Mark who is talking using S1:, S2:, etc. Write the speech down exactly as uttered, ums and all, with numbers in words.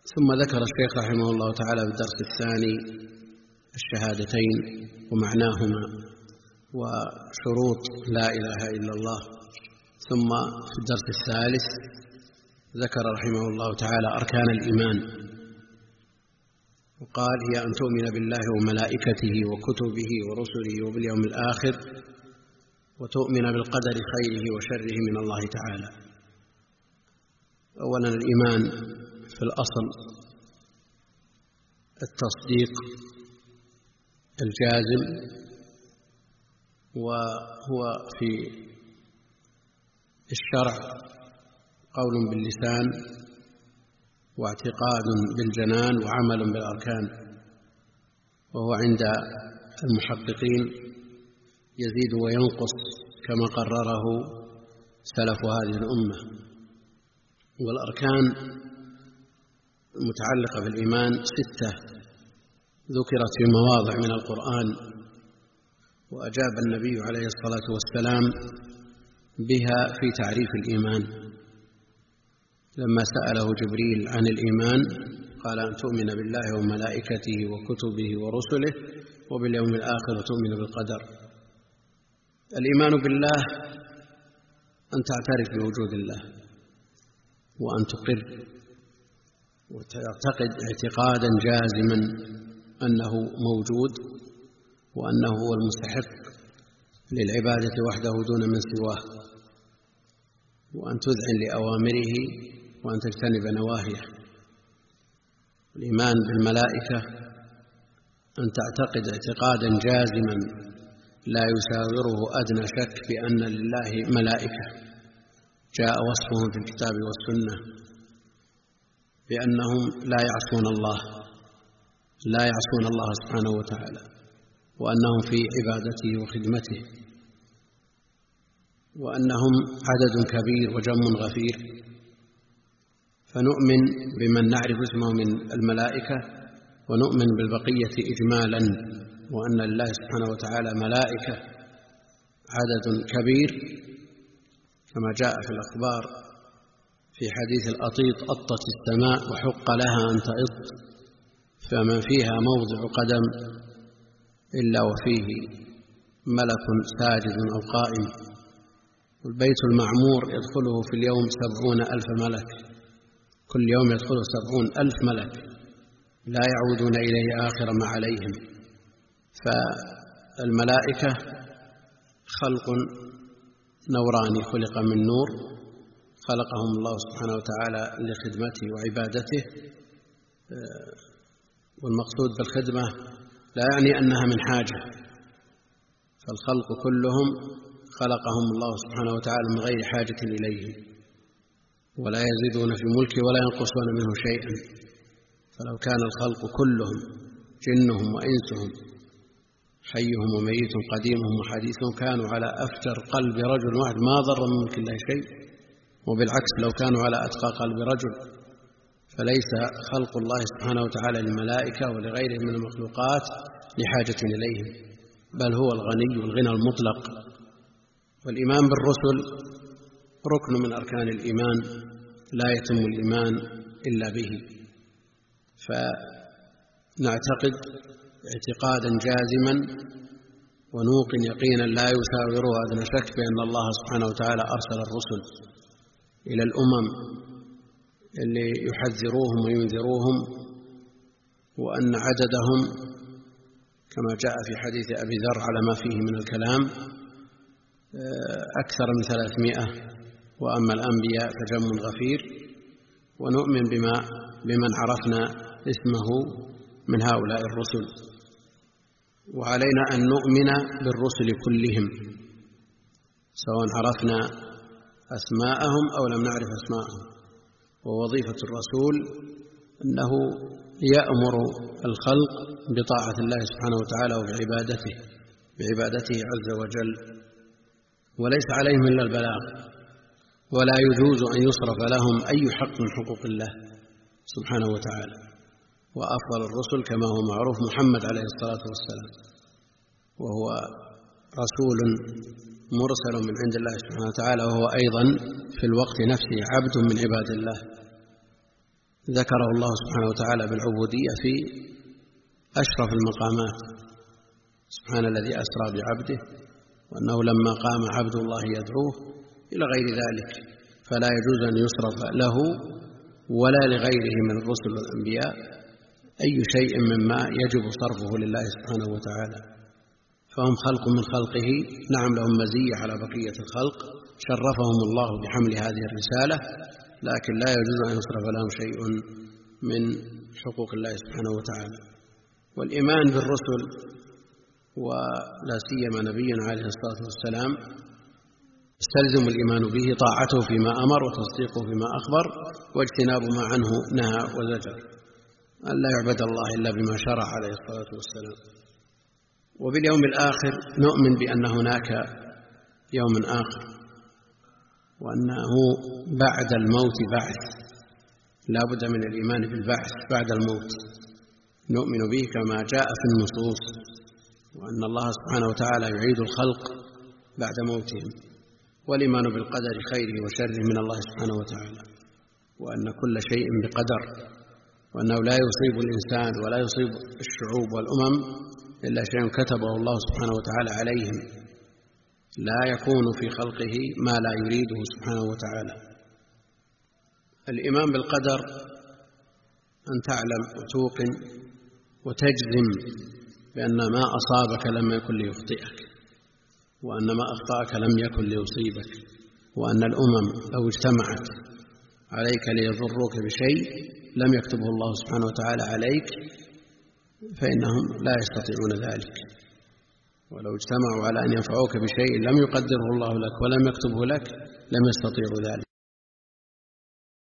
S1: ثم ذكر الشيخ رحمه الله تعالى في الدرس الثاني الشهادتين ومعناهما وشروط لا إله إلا الله. ثم في الدرس الثالث ذكر رحمه الله تعالى أركان الإيمان، وقال: هي أن تؤمن بالله وملائكته وكتبه ورسله وباليوم الآخر، وتؤمن بالقدر خيره وشره من الله تعالى. أولا الإيمان في الأصل التصديق الجازم، وهو في الشرع قول باللسان واعتقاد بالجنان وعمل بالأركان، وهو عند المحققين يزيد وينقص كما قرره سلف هذه الأمة. والأركان المتعلقة بالإيمان ستة ذكرت في مواضع من القرآن، وأجاب النبي عليه الصلاة والسلام بها في تعريف الإيمان لما سأله جبريل عن الإيمان، قال: أن تؤمن بالله وملائكته وكتبه ورسله وباليوم الآخر وتؤمن بالقدر. الإيمان بالله أن تعترف بوجود الله، وأن تقر وتعتقد اعتقادا جازما أنه موجود وأنه هو المستحق للعبادة وحده دون من سواه، وأن تذعن لأوامره وأن تجتنب نواهيه. الإيمان بالملائكة أن تعتقد اعتقادا جازما لا يساوره أدنى شك بأن لله ملائكة جاء وصفهم في الكتاب والسنة بأنهم لا يعصون الله لا يعصون الله سبحانه وتعالى، وأنهم في عبادته وخدمته، وأنهم عدد كبير وجم غفير. فنؤمن بمن نعرف اسمه من الملائكة، ونؤمن بالبقية إجمالا، وأن لله سبحانه وتعالى ملائكة عدد كبير كما جاء في الأخبار في حديث الأطيط: أطت السماء وحق لها أن تئط، فما فيها موضع قدم إلا وفيه ملك ساجد أو قائم. والبيت المعمور يدخله في اليوم سبعون ألف ملك، كل يوم يدخله سبعون ألف ملك لا يعودون إليه آخر ما عليهم. فالملائكة خلق نوراني خلق من نور، خلقهم الله سبحانه وتعالى لخدمته وعبادته. والمقصود بالخدمة لا يعني أنها من حاجة، فالخلق كلهم خلقهم الله سبحانه وتعالى من غير حاجة إليهم، ولا يزيدون في ملكه ولا ينقصون منه شيئا. فلو كان الخلق كلهم جنهم وإنسهم حيهم وميتهم قديمهم وحديثهم كانوا على أفجر قلب رجل واحد ما ضر من ملك الله شيء، وبالعكس لو كانوا على أتقى قلب رجل. فليس خلق الله سبحانه وتعالى للملائكة ولغيرهم من المخلوقات لحاجة إليهم، بل هو الغني والغنى المطلق. والإيمان بالرسل ركن من أركان الإيمان، لا يتم الإيمان إلا به. فنعتقد اعتقادا جازما ونوقن يقينا لا يساوره أدنى شك بأن الله سبحانه وتعالى أرسل الرسل إلى الأمم اللي يحذروهم وينذروهم، وأن عددهم كما جاء في حديث أبي ذر على ما فيه من الكلام أكثر من ثلاثمائة، وأما الأنبياء فجم غفير. ونؤمن بما بمن عرفنا اسمه من هؤلاء الرسل، وعلينا أن نؤمن بالرسل كلهم سواء عرفنا أسماءهم أو لم نعرف أسماءهم. ووظيفة الرسول أنه يأمر الخلق بطاعة الله سبحانه وتعالى وبعبادته بعبادته عز وجل، وليس عليهم إلا البلاغ، ولا يجوز أن يصرف لهم أي حق من حقوق الله سبحانه وتعالى. وأفضل الرسل كما هو معروف محمد عليه الصلاة والسلام، وهو رسول مرسل من عند الله سبحانه وتعالى، وهو أيضا في الوقت نفسه عبد من عباد الله ذكره الله سبحانه وتعالى بالعبودية في أشرف المقامات، سبحان الذي أسرى بعبده وأنه لما قام عبد الله يدعوه إلى غير ذلك، فلا يجوز أن يصرف له ولا لغيره من الرسل والأنبياء أي شيء مما يجب صرفه لله سبحانه وتعالى، فهم خلق من خلقه، نعم لهم مزية على بقية الخلق، شرفهم الله بحمل هذه الرسالة، لكن لا يجوز أن يصرف لهم شيء من حقوق الله سبحانه وتعالى. والإيمان بالرسل ولا سيما نبينا عليه الصلاة والسلام يستلزم الإيمان به طاعته فيما أمر وتصديقه فيما أخبر واجتناب ما عنه نهى وزجر، أن لا يعبد الله إلا بما شرع عليه الصلاة والسلام. وباليوم الآخر نؤمن بأن هناك يوم آخر، وأنه بعد الموت بعث، لا بد من الإيمان بالبعث بعد الموت، نؤمن به كما جاء في النصوص، وأن الله سبحانه وتعالى يعيد الخلق بعد موتهم، والإيمان بالقدر خيره وشره من الله سبحانه وتعالى، وأن كل شيء بقدر، وأنه لا يصيب الإنسان ولا يصيب الشعوب والأمم إلا شيء كتبه الله سبحانه وتعالى عليهم، لا يكون في خلقه ما لا يريده سبحانه وتعالى. الإيمان بالقدر أن تعلم وتوقن وتجزم بأن ما أصابك لم يكن ليخطئك، وأن ما أخطأك لم يكن ليصيبك، وأن الأمم لو اجتمعت عليك ليضروك بشيء لم يكتبه الله سبحانه وتعالى عليك فإنهم لا يستطيعون ذلك، ولو اجتمعوا على أن ينفعوك بشيء لم يقدره الله لك ولم يكتبه لك لم يستطيعوا ذلك.